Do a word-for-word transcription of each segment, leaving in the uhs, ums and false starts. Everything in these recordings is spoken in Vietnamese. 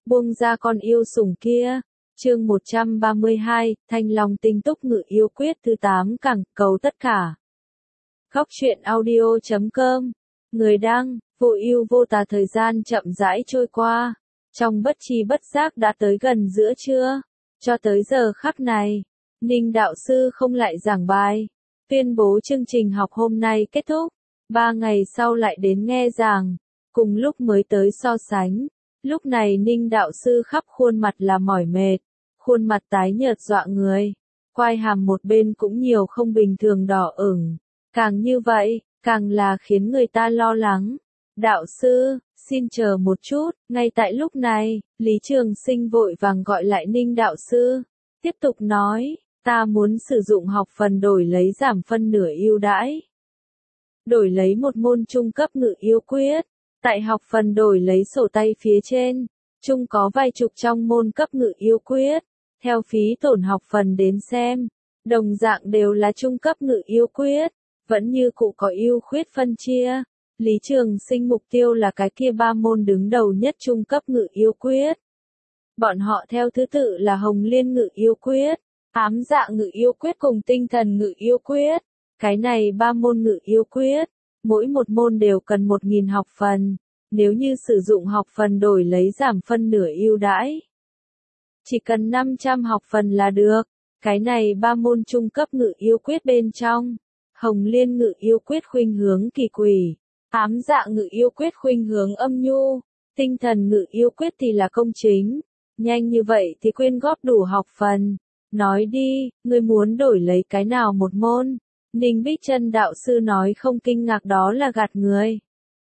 buông ra con yêu sủng kia. Chương một trăm ba mươi hai, Thanh Long tinh túc ngự yêu quyết thứ tám cẳng, cầu tất cả. Góc truyện audio chấm com. Người đăng, vô ưu vô tà. Thời gian chậm rãi trôi qua, trong bất tri bất giác đã tới gần giữa trưa. Cho tới giờ khắc này, Ninh đạo sư không lại giảng bài, tuyên bố chương trình học hôm nay kết thúc. Ba ngày sau lại đến nghe giảng, cùng lúc mới tới so sánh. Lúc này Ninh đạo sư khắp khuôn mặt là mỏi mệt, khuôn mặt tái nhợt dọa người, quai hàm một bên cũng nhiều không bình thường đỏ ửng. Càng như vậy, càng là khiến người ta lo lắng. Đạo sư, xin chờ một chút. Ngay tại lúc này, Lý Trường Sinh vội vàng gọi lại Ninh đạo sư, tiếp tục nói, ta muốn sử dụng học phần đổi lấy giảm phân nửa ưu đãi. Đổi lấy một môn trung cấp ngự yêu quyết. Tại học phần đổi lấy sổ tay phía trên, chung có vài chục trong môn cấp ngự yêu quyết. Theo phí tổn học phần đến xem, đồng dạng đều là trung cấp ngự yêu quyết, vẫn như cũ có ưu khuyết phân chia. Lý Trường Sinh mục tiêu là cái kia ba môn đứng đầu nhất trung cấp ngự yêu quyết. Bọn họ theo thứ tự là Hồng Liên ngự yêu quyết, Ám Dạ ngự yêu quyết cùng Tinh Thần ngự yêu quyết. Cái này ba môn ngự yêu quyết, mỗi một môn đều cần một nghìn học phần, nếu như sử dụng học phần đổi lấy giảm phân nửa ưu đãi, chỉ cần năm trăm học phần là được. Cái này ba môn trung cấp ngự yêu quyết bên trong, Hồng Liên ngự yêu quyết khuynh hướng kỳ quỷ, Ám Dạ ngự yêu quyết khuynh hướng âm nhu, Tinh Thần ngự yêu quyết thì là công chính. Nhanh như vậy thì quyên góp đủ học phần. Nói đi, ngươi muốn đổi lấy cái nào một môn? Ninh Bích Chân đạo sư nói không kinh ngạc đó là gạt người.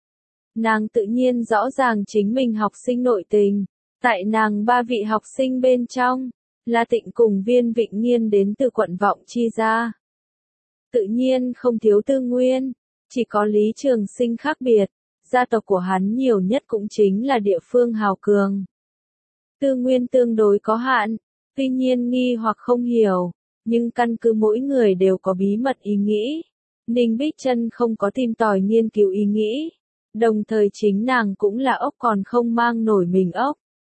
Nàng tự nhiên rõ ràng chính mình học sinh nội tình. Tại nàng ba vị học sinh bên trong, La Tịnh cùng Viên Vịnh Nghiên đến từ quận Vọng Chi gia. Tự nhiên không thiếu tư nguyên, chỉ có Lý Trường Sinh khác biệt, gia tộc của hắn nhiều nhất cũng chính là địa phương hào cường. Tư nguyên tương đối có hạn, tuy nhiên nghi hoặc không hiểu, nhưng căn cứ mỗi người đều có bí mật ý nghĩ. Ninh Bích Chân không có tìm tòi nghiên cứu ý nghĩ, đồng thời chính nàng cũng là ốc còn không mang nổi mình ốc.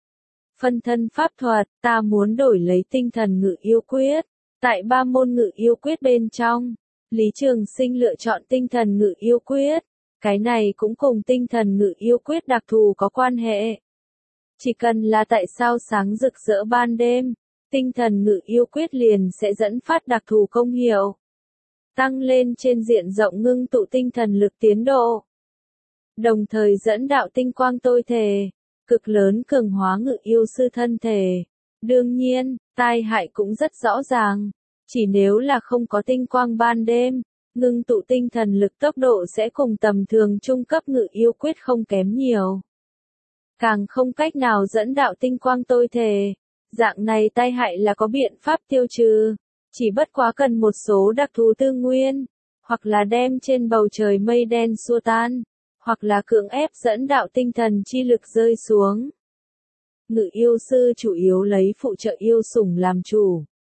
Phân thân pháp thuật, ta muốn đổi lấy Tinh Thần ngự yêu quyết. Tại ba môn ngự yêu quyết bên trong, Lý Trường Sinh lựa chọn Tinh Thần ngự yêu quyết. Cái này cũng cùng Tinh Thần ngự yêu quyết đặc thù có quan hệ. Chỉ cần là tại sao sáng rực rỡ ban đêm, Tinh Thần ngự yêu quyết liền sẽ dẫn phát đặc thù công hiệu, tăng lên trên diện rộng ngưng tụ tinh thần lực tiến độ, đồng thời dẫn đạo tinh quang tôi thể, cực lớn cường hóa ngự yêu sư thân thể. Đương nhiên, tai hại cũng rất rõ ràng, chỉ nếu là không có tinh quang ban đêm, ngưng tụ tinh thần lực tốc độ sẽ cùng tầm thường trung cấp ngự yêu quyết không kém nhiều. Càng không cách nào dẫn đạo tinh quang tôi thể. Dạng này tai hại là có biện pháp tiêu trừ, chỉ bất quá cần một số đặc thù tư nguyên, hoặc là đem trên bầu trời mây đen xua tan, hoặc là cưỡng ép dẫn đạo tinh thần chi lực rơi xuống. Ngự yêu sư chủ yếu lấy phụ trợ yêu sủng làm chủ.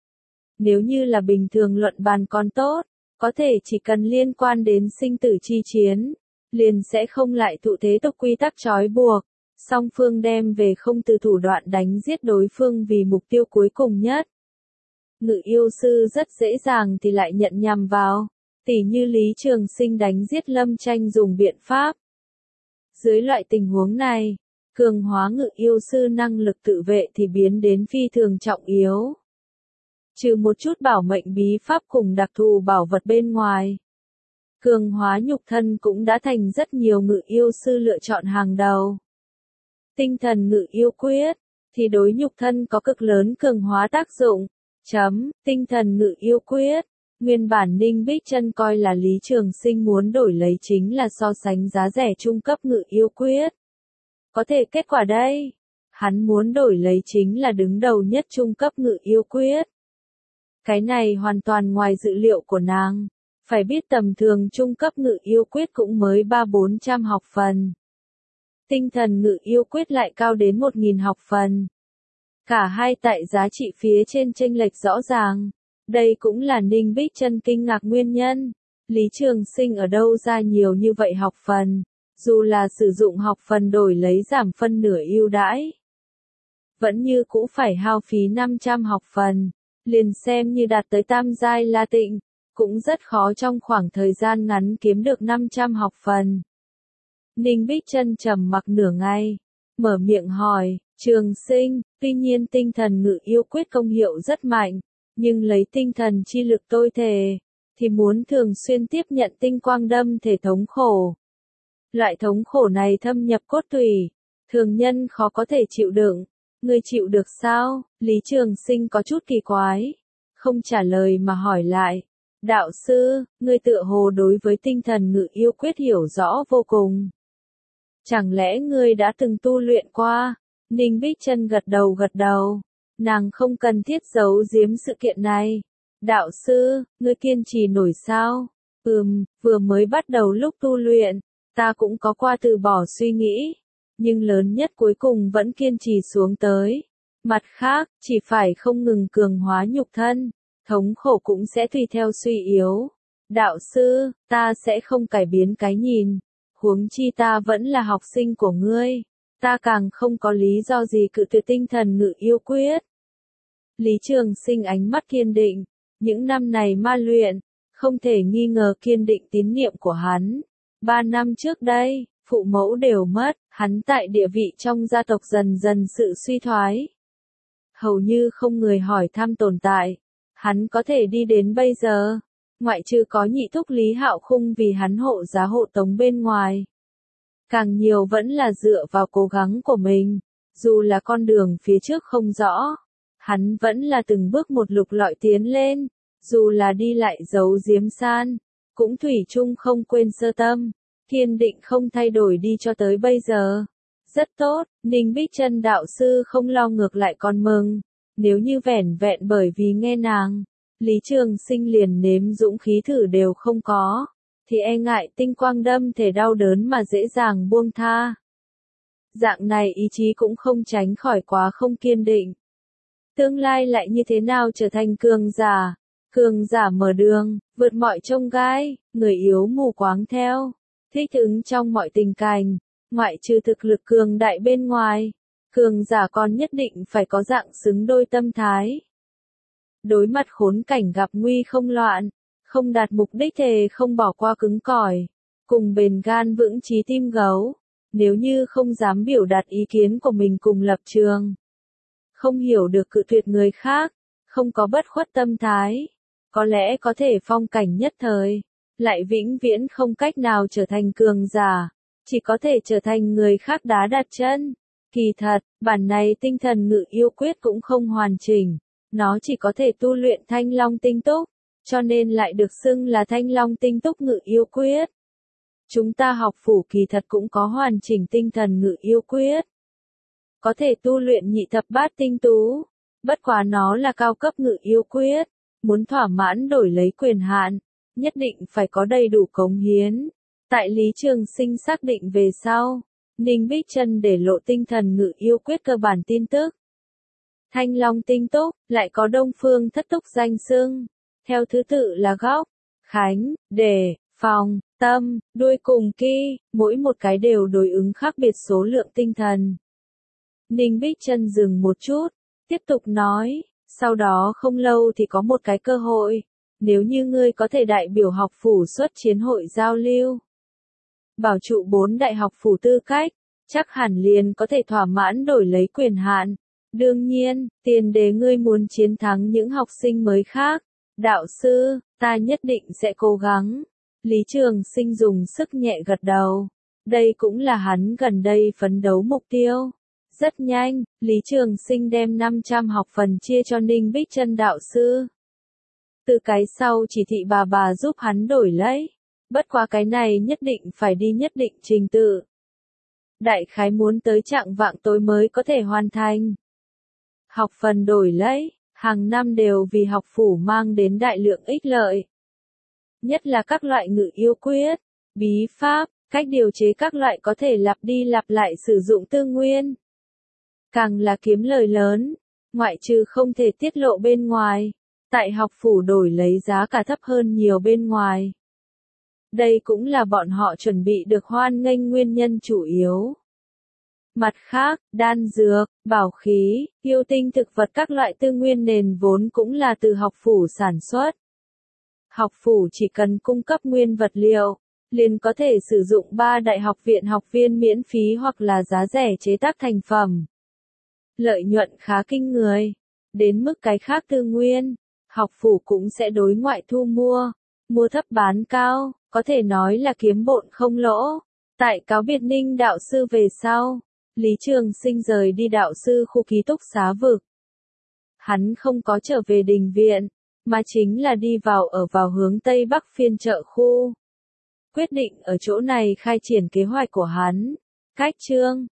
Nếu như là bình thường luận bàn còn tốt, có thể chỉ cần liên quan đến sinh tử chi chiến, liền sẽ không lại thụ thế tục quy tắc trói buộc. Song phương đem về không từ thủ đoạn đánh giết đối phương vì mục tiêu cuối cùng nhất. Ngự yêu sư rất dễ dàng thì lại nhận nhầm vào, tỉ như Lý Trường Sinh đánh giết Lâm Tranh dùng biện pháp. Dưới loại tình huống này, cường hóa ngự yêu sư năng lực tự vệ thì biến đến phi thường trọng yếu. Trừ một chút bảo mệnh bí pháp cùng đặc thù bảo vật bên ngoài, cường hóa nhục thân cũng đã thành rất nhiều ngự yêu sư lựa chọn hàng đầu. Tinh Thần ngự yêu quyết, thì đối nhục thân có cực lớn cường hóa tác dụng. Chấm, Tinh Thần ngự yêu quyết, nguyên bản Ninh Bích Chân coi là Lý Trường Sinh muốn đổi lấy chính là so sánh giá rẻ trung cấp ngự yêu quyết. Có thể kết quả đây, hắn muốn đổi lấy chính là đứng đầu nhất trung cấp ngự yêu quyết. Cái này hoàn toàn ngoài dự liệu của nàng, phải biết tầm thường trung cấp ngự yêu quyết cũng mới ba bốn trăm học phần. Tinh Thần ngự yêu quyết lại cao đến một nghìn học phần. Cả hai tại giá trị phía trên chênh lệch rõ ràng. Đây cũng là Ninh Bích Chân kinh ngạc nguyên nhân. Lý Trường Sinh ở đâu ra nhiều như vậy học phần, dù là sử dụng học phần đổi lấy giảm phân nửa ưu đãi. vẫn như cũ phải hao phí năm trăm học phần, liền xem như đạt tới tam giai La Tịnh, cũng rất khó trong khoảng thời gian ngắn kiếm được năm trăm học phần. Ninh Bích Chân trầm mặc nửa ngày, mở miệng hỏi, Trường Sinh, tuy nhiên tinh thần ngự yêu quyết công hiệu rất mạnh, nhưng lấy tinh thần chi lực tôi thề, thì muốn thường xuyên tiếp nhận tinh quang đâm thể thống khổ. Loại thống khổ này thâm nhập cốt tủy, thường nhân khó có thể chịu đựng. Ngươi chịu được sao? Lý Trường Sinh có chút kỳ quái, không trả lời mà hỏi lại. Đạo sư, ngươi tựa hồ đối với tinh thần ngự yêu quyết hiểu rõ vô cùng. Chẳng lẽ ngươi đã từng tu luyện qua? Ninh Bích Chân gật đầu gật đầu. Nàng không cần thiết giấu giếm sự kiện này. Đạo sư, ngươi kiên trì nổi sao? Ừm, vừa mới bắt đầu lúc tu luyện, ta cũng có qua từ bỏ suy nghĩ. Nhưng lớn nhất cuối cùng vẫn kiên trì xuống tới. Mặt khác, chỉ phải không ngừng cường hóa nhục thân, thống khổ cũng sẽ tùy theo suy yếu. Đạo sư, ta sẽ không cải biến cái nhìn. Huống chi ta vẫn là học sinh của ngươi. Ta càng không có lý do gì cự tuyệt tinh thần ngự yêu quyết. Lý Trường Sinh ánh mắt kiên định. Những năm này ma luyện, không thể nghi ngờ kiên định tín niệm của hắn. Ba năm trước đây, phụ mẫu đều mất, hắn tại địa vị trong gia tộc dần dần sự suy thoái. Hầu như không người hỏi thăm tồn tại. Hắn có thể đi đến bây giờ, ngoại trừ có nhị thúc Lý Hạo Khung vì hắn hộ giá hộ tống bên ngoài. Càng nhiều vẫn là dựa vào cố gắng của mình, dù là con đường phía trước không rõ. Hắn vẫn là từng bước một lục lọi tiến lên, dù là đi lại giấu giếm san, cũng thủy chung không quên sơ tâm, kiên định không thay đổi đi cho tới bây giờ. Rất tốt, Ninh Bích Chân đạo sư không lo ngược lại còn mừng, nếu như vẻn vẹn bởi vì nghe nàng, Lý Trường Sinh liền nếm dũng khí thử đều không có, thì e ngại tinh quang đâm thể đau đớn mà dễ dàng buông tha. Dạng này ý chí cũng không tránh khỏi quá không kiên định. Tương lai lại như thế nào trở thành cường giả? Cường giả mở đường, vượt mọi chông gai, người yếu mù quáng theo, thích ứng trong mọi tình cảnh, ngoại trừ thực lực cường đại bên ngoài, cường giả còn nhất định phải có dạng xứng đôi tâm thái. Đối mặt khốn cảnh gặp nguy không loạn, không đạt mục đích thề không bỏ qua cứng cỏi, cùng bền gan vững chí tim gấu, nếu như không dám biểu đạt ý kiến của mình cùng lập trường. Không hiểu được cự tuyệt người khác, không có bất khuất tâm thái, có lẽ có thể phong cảnh nhất thời, lại vĩnh viễn không cách nào trở thành cường giả, chỉ có thể trở thành người khác đá đặt chân. Kỳ thật, bản này tinh thần ngự yêu quyết cũng không hoàn chỉnh, nó chỉ có thể tu luyện Thanh Long tinh túc, cho nên lại được xưng là Thanh Long tinh túc ngự yêu quyết. Chúng ta học phủ kỳ thật cũng có hoàn chỉnh tinh thần ngự yêu quyết. Có thể tu luyện nhị thập bát tinh tú, bất quá nó là cao cấp ngự yêu quyết, muốn thỏa mãn đổi lấy quyền hạn, nhất định phải có đầy đủ cống hiến. Tại Lý Trường Sinh xác định về sau, Ninh Bích Chân để lộ tinh thần ngự yêu quyết cơ bản tin tức. Thanh Long tinh túc, lại có Đông Phương thất túc danh xưng, theo thứ tự là góc, khánh, đề, phòng, tâm, đuôi cùng ki, mỗi một cái đều đối ứng khác biệt số lượng tinh thần. Ninh Bích Chân dừng một chút, tiếp tục nói, sau đó không lâu thì có một cái cơ hội, nếu như ngươi có thể đại biểu học phủ xuất chiến hội giao lưu, bảo trụ bốn đại học phủ tư cách, chắc hẳn liền có thể thỏa mãn đổi lấy quyền hạn. Đương nhiên, tiền đề ngươi muốn chiến thắng những học sinh mới khác. Đạo sư, ta nhất định sẽ cố gắng. Lý Trường Sinh dùng sức nhẹ gật đầu. Đây cũng là hắn gần đây phấn đấu mục tiêu. Rất nhanh, Lý Trường Sinh đem năm trăm học phần chia cho Ninh Bích Chân đạo sư. Từ cái sau chỉ thị bà bà giúp hắn đổi lấy. Bất quá cái này nhất định phải đi nhất định trình tự. Đại khái muốn tới trạng vạng tối mới có thể hoàn thành. Học phần đổi lấy, hàng năm đều vì học phủ mang đến đại lượng ích lợi. Nhất là các loại ngự yêu quyết, bí pháp, cách điều chế các loại có thể lặp đi lặp lại sử dụng tư nguyên. Càng là kiếm lời lớn, ngoại trừ không thể tiết lộ bên ngoài, tại học phủ đổi lấy giá cả thấp hơn nhiều bên ngoài. Đây cũng là bọn họ chuẩn bị được hoan nghênh nguyên nhân chủ yếu. Mặt khác, đan dược, bảo khí, yêu tinh thực vật các loại tư nguyên nền vốn cũng là từ học phủ sản xuất. Học phủ chỉ cần cung cấp nguyên vật liệu, liền có thể sử dụng ba đại học viện học viên miễn phí hoặc là giá rẻ chế tác thành phẩm. Lợi nhuận khá kinh người. Đến mức cái khác tư nguyên, học phủ cũng sẽ đối ngoại thu mua, mua thấp bán cao, có thể nói là kiếm bộn không lỗ. Tại cáo biệt Ninh đạo sư về sau, Lý Trường Sinh rời đi đạo sư khu ký túc xá vực. Hắn không có trở về đình viện, mà chính là đi vào ở vào hướng Tây Bắc phiên chợ khu. Quyết định ở chỗ này khai triển kế hoạch của hắn. Cách chương